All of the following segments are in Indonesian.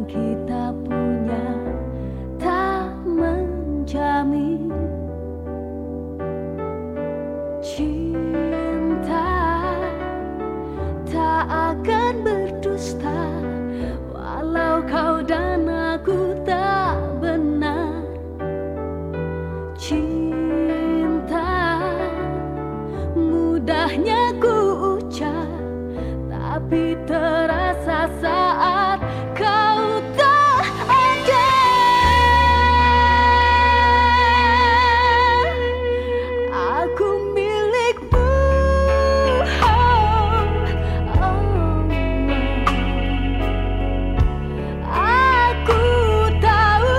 yang kita punya tak menjamin cinta tak akan berdusta, walau kau dan aku tak benar. Cinta mudahnya ku ucap, tapi terasa saat kau tak ada. Aku milikmu, oh, oh. Aku tahu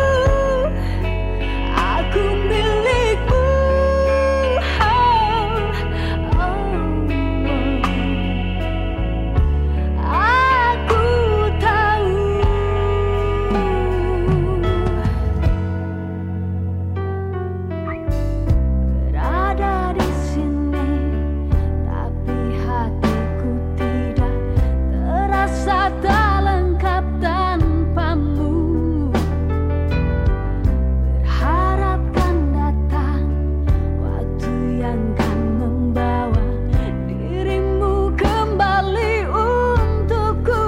aku milikmu, oh, oh. Aku tahu. Berada di sini, tapi hatiku tidak terasa tak lengkap tanpamu. Berharap kan datang waktu yang kan membawa dirimu kembali untukku.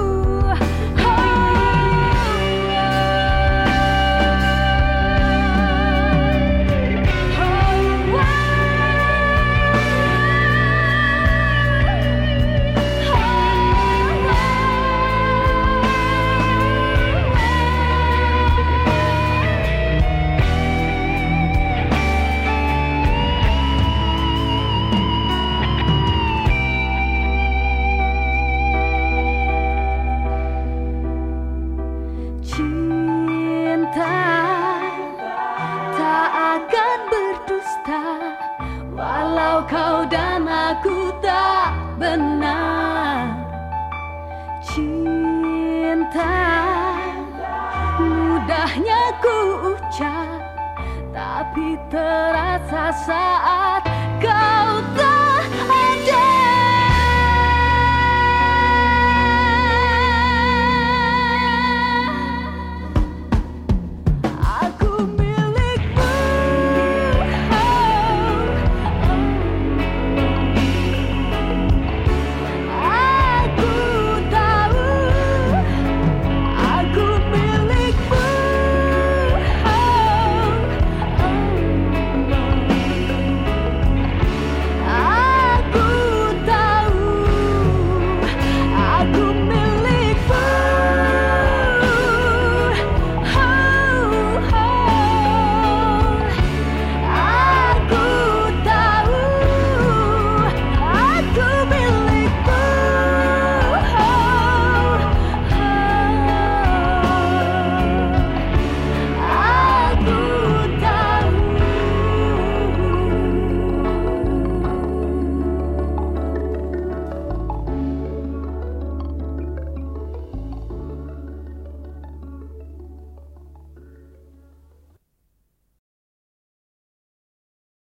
Cinta tak akan berdusta, walau kau dan aku tak benar. Cinta mudahnya ku ucap, tapi terasa saat